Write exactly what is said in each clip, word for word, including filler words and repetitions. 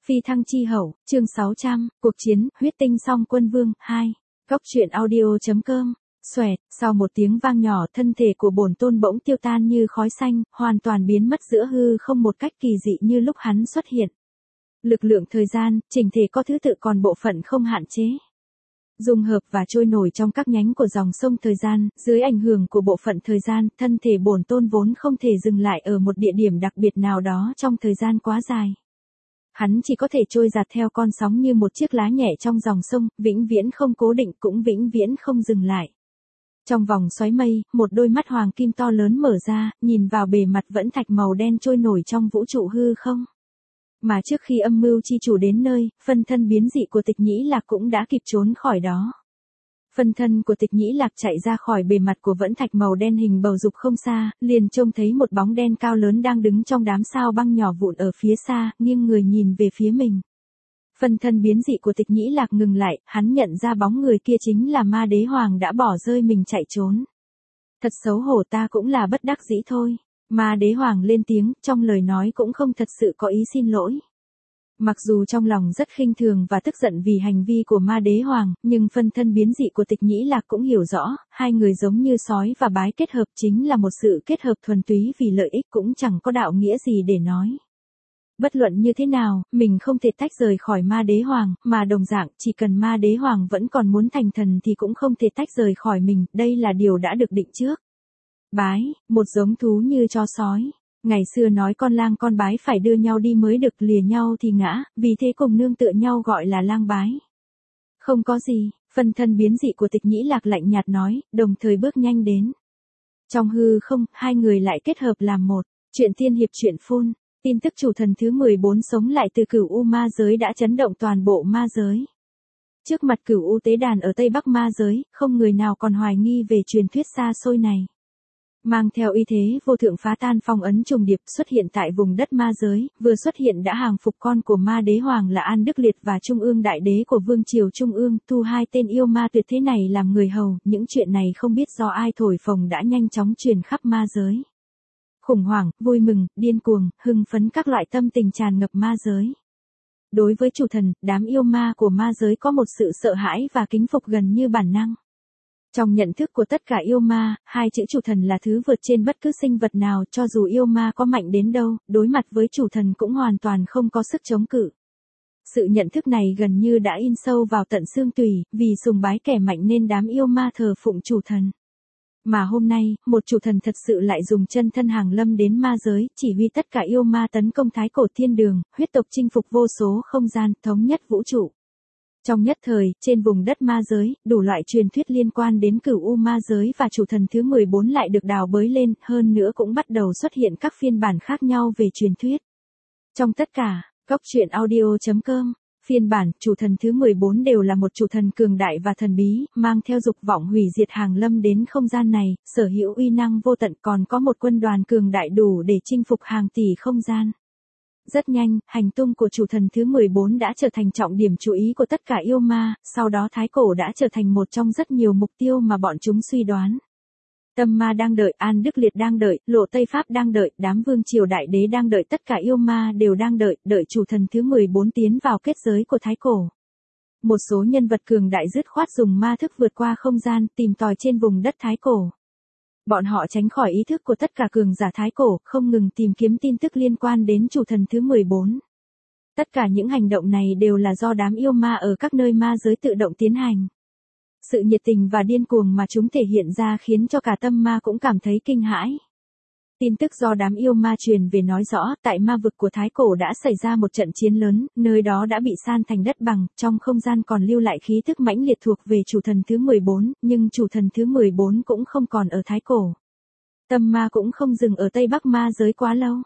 Phi thăng chi hậu, chương sáu trăm, cuộc chiến, huyết tinh song quân vương, hai. Góc truyện audio.com. Xoẹt, sau một tiếng vang nhỏ, thân thể của bổn tôn bỗng tiêu tan như khói xanh, hoàn toàn biến mất giữa hư không một cách kỳ dị như lúc hắn xuất hiện. Lực lượng thời gian, chỉnh thể có thứ tự còn bộ phận không hạn chế. Dung hợp và trôi nổi trong các nhánh của dòng sông thời gian, dưới ảnh hưởng của bộ phận thời gian, thân thể bổn tôn vốn không thể dừng lại ở một địa điểm đặc biệt nào đó trong thời gian quá dài. Hắn chỉ có thể trôi dạt theo con sóng như một chiếc lá nhẹ trong dòng sông, vĩnh viễn không cố định cũng vĩnh viễn không dừng lại. Trong vòng xoáy mây, một đôi mắt hoàng kim to lớn mở ra, nhìn vào bề mặt vẫn thạch màu đen trôi nổi trong vũ trụ hư không. Mà trước khi âm mưu chi chủ đến nơi, phân thân biến dị của Tịch Nhĩ Lạc cũng đã kịp trốn khỏi đó. Phân thân của Tịch Nhĩ Lạc chạy ra khỏi bề mặt của vẫn thạch màu đen hình bầu dục không xa, liền trông thấy một bóng đen cao lớn đang đứng trong đám sao băng nhỏ vụn ở phía xa, nghiêng người nhìn về phía mình. Phân thân biến dị của Tịch Nhĩ Lạc ngừng lại, hắn nhận ra bóng người kia chính là Ma Đế Hoàng đã bỏ rơi mình chạy trốn. Thật xấu hổ, ta cũng là bất đắc dĩ thôi. Ma Đế Hoàng lên tiếng, trong lời nói cũng không thật sự có ý xin lỗi. Mặc dù trong lòng rất khinh thường và tức giận vì hành vi của Ma Đế Hoàng, nhưng phân thân biến dị của Tịch Nhĩ Lạc cũng hiểu rõ, hai người giống như sói và bái kết hợp chính là một sự kết hợp thuần túy vì lợi ích, cũng chẳng có đạo nghĩa gì để nói. Bất luận như thế nào, mình không thể tách rời khỏi Ma Đế Hoàng, mà đồng dạng, chỉ cần Ma Đế Hoàng vẫn còn muốn thành thần thì cũng không thể tách rời khỏi mình, đây là điều đã được định trước. Bái, một giống thú như chó sói. Ngày xưa nói con lang con bái phải đưa nhau đi mới được, lìa nhau thì ngã, vì thế cùng nương tựa nhau gọi là lang bái. Không có gì, phân thân biến dị của Tịch Nhĩ Lạc lạnh nhạt nói, đồng thời bước nhanh đến. Trong hư không, hai người lại kết hợp làm một. Chuyện tiên hiệp truyện phun. Tin tức chủ thần thứ mười bốn sống lại từ cửu u ma giới đã chấn động toàn bộ ma giới. Trước mặt cửu u tế đàn ở Tây Bắc ma giới, không người nào còn hoài nghi về truyền thuyết xa xôi này. Mang theo uy thế vô thượng phá tan phong ấn trùng điệp xuất hiện tại vùng đất ma giới, vừa xuất hiện đã hàng phục con của Ma Đế Hoàng là An Đức Liệt và Trung ương Đại Đế của Vương Triều Trung ương, thu hai tên yêu ma tuyệt thế này làm người hầu, những chuyện này không biết do ai thổi phồng đã nhanh chóng truyền khắp ma giới. Khủng hoảng, vui mừng, điên cuồng, hưng phấn các loại tâm tình tràn ngập ma giới. Đối với chủ thần, đám yêu ma của ma giới có một sự sợ hãi và kính phục gần như bản năng. Trong nhận thức của tất cả yêu ma, hai chữ chủ thần là thứ vượt trên bất cứ sinh vật nào, cho dù yêu ma có mạnh đến đâu, đối mặt với chủ thần cũng hoàn toàn không có sức chống cự. Sự nhận thức này gần như đã in sâu vào tận xương tủy, vì sùng bái kẻ mạnh nên đám yêu ma thờ phụng chủ thần. Mà hôm nay, một chủ thần thật sự lại dùng chân thân hàng lâm đến ma giới, chỉ huy tất cả yêu ma tấn công thái cổ thiên đường, huyết tộc chinh phục vô số không gian, thống nhất vũ trụ. Trong nhất thời, trên vùng đất ma giới, đủ loại truyền thuyết liên quan đến cửu u ma giới và chủ thần thứ mười bốn lại được đào bới lên, hơn nữa cũng bắt đầu xuất hiện các phiên bản khác nhau về truyền thuyết. Trong tất cả, góc truyện audio.com, phiên bản, chủ thần thứ mười bốn đều là một chủ thần cường đại và thần bí, mang theo dục vọng hủy diệt hàng lâm đến không gian này, sở hữu uy năng vô tận, còn có một quân đoàn cường đại đủ để chinh phục hàng tỷ không gian. Rất nhanh, hành tung của chủ thần thứ mười bốn đã trở thành trọng điểm chú ý của tất cả yêu ma, sau đó thái cổ đã trở thành một trong rất nhiều mục tiêu mà bọn chúng suy đoán. Tâm ma đang đợi, An Đức Liệt đang đợi, Lộ Tây Pháp đang đợi, đám vương triều đại đế đang đợi, tất cả yêu ma đều đang đợi, đợi chủ thần thứ mười bốn tiến vào kết giới của thái cổ. Một số nhân vật cường đại dứt khoát dùng ma thức vượt qua không gian, tìm tòi trên vùng đất thái cổ. Bọn họ tránh khỏi ý thức của tất cả cường giả thái cổ, không ngừng tìm kiếm tin tức liên quan đến chủ thần thứ mười bốn. Tất cả những hành động này đều là do đám yêu ma ở các nơi ma giới tự động tiến hành. Sự nhiệt tình và điên cuồng mà chúng thể hiện ra khiến cho cả tâm ma cũng cảm thấy kinh hãi. Tin tức do đám yêu ma truyền về nói rõ, tại ma vực của thái cổ đã xảy ra một trận chiến lớn, nơi đó đã bị san thành đất bằng, trong không gian còn lưu lại khí thức mãnh liệt thuộc về chủ thần thứ mười bốn, nhưng chủ thần thứ mười bốn cũng không còn ở thái cổ. Tâm ma cũng không dừng ở Tây Bắc ma giới quá lâu.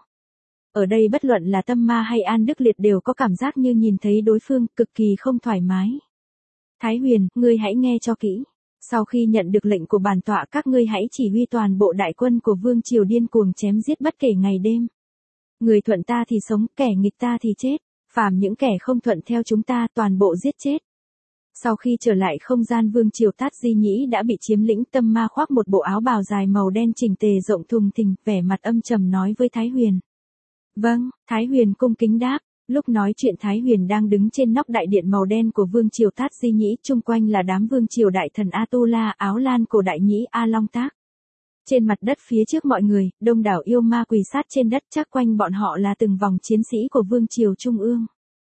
Ở đây bất luận là tâm ma hay An Đức Liệt đều có cảm giác như nhìn thấy đối phương, cực kỳ không thoải mái. Thái Huyền, ngươi hãy nghe cho kỹ. Sau khi nhận được lệnh của bản tọa, các ngươi hãy chỉ huy toàn bộ đại quân của Vương Triều điên cuồng chém giết bất kể ngày đêm. Người thuận ta thì sống, kẻ nghịch ta thì chết. Phàm những kẻ không thuận theo chúng ta toàn bộ giết chết. Sau khi trở lại không gian Vương Triều Tát Di Nhĩ đã bị chiếm lĩnh, tâm ma khoác một bộ áo bào dài màu đen chỉnh tề rộng thùng thình, vẻ mặt âm trầm nói với Thái Huyền. Vâng, Thái Huyền cung kính đáp. Lúc nói chuyện Thái Huyền đang đứng trên nóc đại điện màu đen của Vương Triều Tát Di Nhĩ, chung quanh là đám Vương Triều Đại Thần Atula, Áo Lan Cổ Đại Nhĩ, A Long Tác. Trên mặt đất phía trước mọi người, đông đảo yêu ma quỳ sát trên đất, chắc quanh bọn họ là từng vòng chiến sĩ của Vương Triều Trung ương.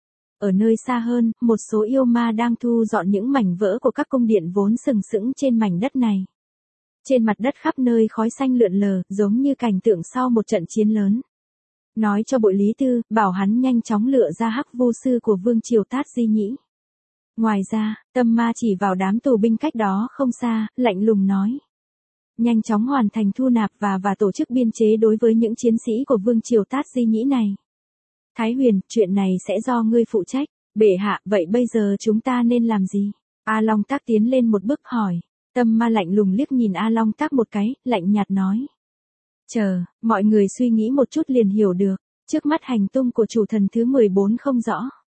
Ở nơi xa hơn, một số yêu ma đang thu dọn những mảnh vỡ của các cung điện vốn sừng sững trên mảnh đất này. Trên mặt đất khắp nơi khói xanh lượn lờ, giống như cảnh tượng sau một trận chiến lớn. Nói cho Bội Lý Tư, bảo hắn nhanh chóng lựa ra hắc vô sư của Vương Triều Tát Di Nhĩ. Ngoài ra, Tâm Ma chỉ vào đám tù binh cách đó không xa, lạnh lùng nói. Nhanh chóng hoàn thành thu nạp và và tổ chức biên chế đối với những chiến sĩ của Vương Triều Tát Di Nhĩ này. Thái Huyền, chuyện này sẽ do ngươi phụ trách. Bệ hạ, vậy bây giờ chúng ta nên làm gì? A Long Tác tiến lên một bước hỏi. Tâm Ma lạnh lùng liếc nhìn A Long Tác một cái, lạnh nhạt nói. Chờ, mọi người suy nghĩ một chút liền hiểu được. Trước mắt hành tung của chủ thần thứ mười bốn không rõ.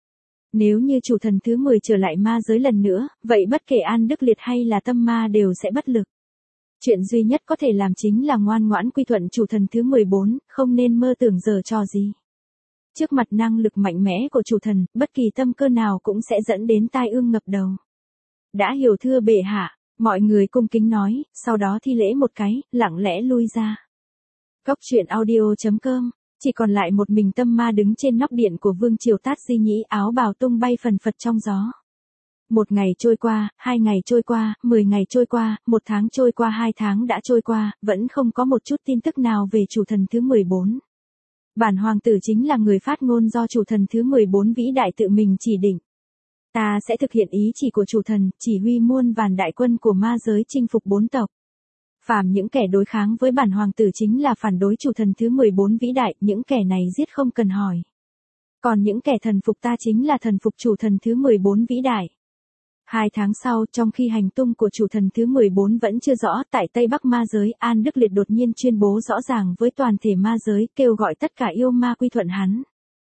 Nếu như chủ thần thứ mười trở lại ma giới lần nữa, vậy bất kể An Đức Liệt hay là Tâm Ma đều sẽ bất lực. Chuyện duy nhất có thể làm chính là ngoan ngoãn quy thuận chủ thần thứ mười bốn, không nên mơ tưởng giở trò gì. Trước mặt năng lực mạnh mẽ của chủ thần, bất kỳ tâm cơ nào cũng sẽ dẫn đến tai ương ngập đầu. Đã hiểu thưa bệ hạ, mọi người cung kính nói, sau đó thi lễ một cái, lặng lẽ lui ra. Cốc truyện audio chấm com, chỉ còn lại một mình Tâm Ma đứng trên nóc điện của Vương Triều Tát Di Nhĩ, áo bào tung bay phần phật trong gió. Một ngày trôi qua, hai ngày trôi qua, mười ngày trôi qua, một tháng trôi qua, hai tháng đã trôi qua, vẫn không có một chút tin tức nào về chủ thần thứ mười bốn. Bản hoàng tử chính là người phát ngôn do chủ thần thứ mười bốn vĩ đại tự mình chỉ định. Ta sẽ thực hiện ý chỉ của chủ thần, chỉ huy muôn vàn đại quân của ma giới chinh phục bốn tộc. Phàm những kẻ đối kháng với bản hoàng tử chính là phản đối chủ thần thứ mười bốn vĩ đại, những kẻ này giết không cần hỏi. Còn những kẻ thần phục ta chính là thần phục chủ thần thứ mười bốn vĩ đại. Hai tháng sau, trong khi hành tung của chủ thần thứ mười bốn vẫn chưa rõ, tại Tây Bắc ma giới, An Đức Liệt đột nhiên tuyên bố rõ ràng với toàn thể ma giới, kêu gọi tất cả yêu ma quy thuận hắn.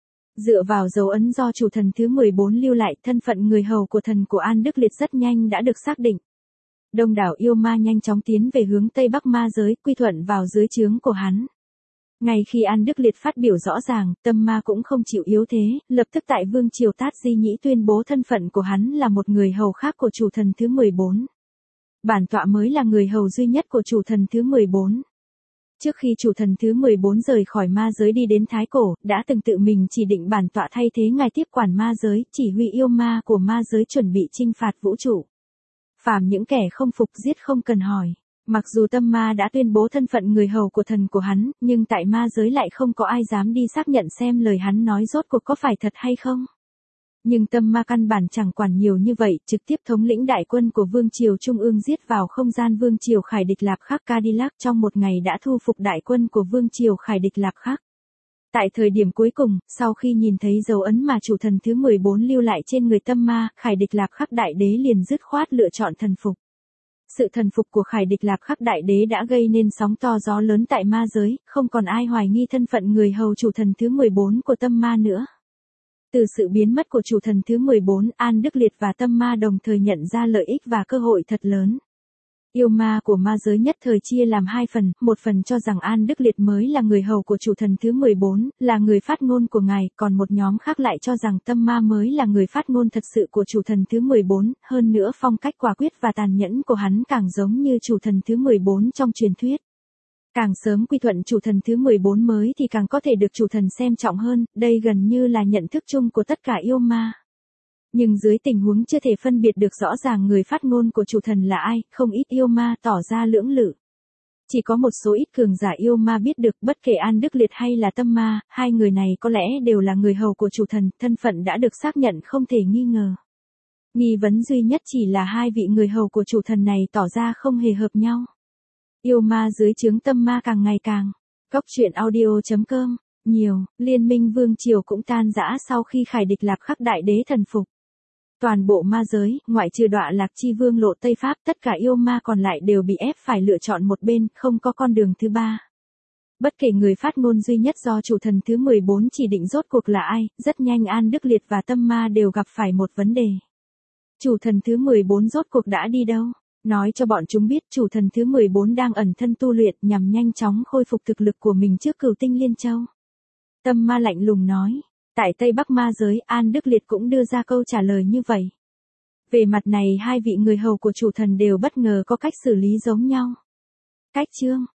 Dựa vào dấu ấn do chủ thần thứ mười bốn lưu lại, thân phận người hầu của thần của An Đức Liệt rất nhanh đã được xác định. Đông đảo yêu ma nhanh chóng tiến về hướng Tây Bắc ma giới, quy thuận vào dưới trướng của hắn. Ngay khi An Đức Liệt phát biểu rõ ràng, Tâm Ma cũng không chịu yếu thế, lập tức tại Vương Triều Tát Di Nhĩ tuyên bố thân phận của hắn là một người hầu khác của chủ thần thứ mười bốn. Bản tọa mới là người hầu duy nhất của chủ thần thứ mười bốn. Trước khi chủ thần thứ mười bốn rời khỏi ma giới đi đến Thái Cổ, đã từng tự mình chỉ định bản tọa thay thế ngài tiếp quản ma giới, chỉ huy yêu ma của ma giới chuẩn bị chinh phạt vũ trụ. Phàm những kẻ không phục giết không cần hỏi. Mặc dù Tâm Ma đã tuyên bố thân phận người hầu của thần của hắn, nhưng tại ma giới lại không có ai dám đi xác nhận xem lời hắn nói rốt cuộc có phải thật hay không. Nhưng Tâm Ma căn bản chẳng quản nhiều như vậy, trực tiếp thống lĩnh đại quân của Vương Triều Trung ương giết vào không gian Vương Triều Khải Địch Lạp Khắc Cadillac, trong một ngày đã thu phục đại quân của Vương Triều Khải Địch Lạp Khắc. Tại thời điểm cuối cùng, sau khi nhìn thấy dấu ấn mà chủ thần thứ mười bốn lưu lại trên người Tâm Ma, Khải Địch Lạp Khắc Đại Đế liền dứt khoát lựa chọn thần phục. Sự thần phục của Khải Địch Lạp Khắc Đại Đế đã gây nên sóng to gió lớn tại ma giới, không còn ai hoài nghi thân phận người hầu chủ thần thứ mười bốn của Tâm Ma nữa. Từ sự biến mất của chủ thần thứ mười bốn, An Đức Liệt và Tâm Ma đồng thời nhận ra lợi ích và cơ hội thật lớn. Yêu ma của ma giới nhất thời chia làm hai phần, một phần cho rằng An Đức Liệt mới là người hầu của chủ thần thứ mười bốn, là người phát ngôn của ngài, còn một nhóm khác lại cho rằng Tâm Ma mới là người phát ngôn thật sự của chủ thần thứ mười bốn, hơn nữa phong cách quả quyết và tàn nhẫn của hắn càng giống như chủ thần thứ mười bốn trong truyền thuyết. Càng sớm quy thuận chủ thần thứ mười bốn mới thì càng có thể được chủ thần xem trọng hơn, đây gần như là nhận thức chung của tất cả yêu ma. Nhưng dưới tình huống chưa thể phân biệt được rõ ràng người phát ngôn của chủ thần là ai, không ít yêu ma tỏ ra lưỡng lự. Chỉ có một số ít cường giả yêu ma biết được, bất kể An Đức Liệt hay là Tâm Ma, hai người này có lẽ đều là người hầu của chủ thần, thân phận đã được xác nhận không thể nghi ngờ. Nghi vấn duy nhất chỉ là hai vị người hầu của chủ thần này tỏ ra không hề hợp nhau. Yêu ma dưới trướng Tâm Ma càng ngày càng. Cốc truyện audio chấm com, nhiều, liên minh Vương Triều cũng tan rã sau khi Khải Địch Lạp Khắc Đại Đế thần phục. Toàn bộ ma giới, ngoại trừ Đọa Lạc Chi Vương Lộ Tây Pháp, tất cả yêu ma còn lại đều bị ép phải lựa chọn một bên, không có con đường thứ ba. Bất kể người phát ngôn duy nhất do chủ thần thứ mười bốn chỉ định rốt cuộc là ai, rất nhanh An Đức Liệt và Tâm Ma đều gặp phải một vấn đề. Chủ thần thứ mười bốn rốt cuộc đã đi đâu? Nói cho bọn chúng biết chủ thần thứ mười bốn đang ẩn thân tu luyện nhằm nhanh chóng khôi phục thực lực của mình trước Cửu Tinh Liên Châu. Tâm Ma lạnh lùng nói, Tại Tây Bắc ma giới, An Đức Liệt cũng đưa ra câu trả lời như vậy. Về mặt này hai vị người hầu của chủ thần đều bất ngờ có cách xử lý giống nhau. Cách chương